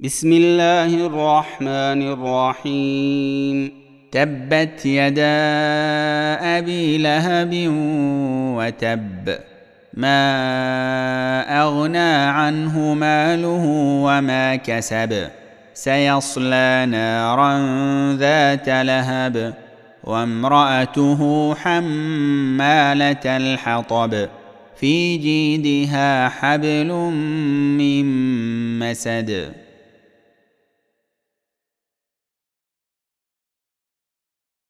بسم الله الرحمن الرحيم. تبت يدا أبي لهب وتب، ما أغنى عنه ماله وما كسب، سيصلى نارا ذات لهب وامرأته حمالة الحطب في جيدها حبل من مسد.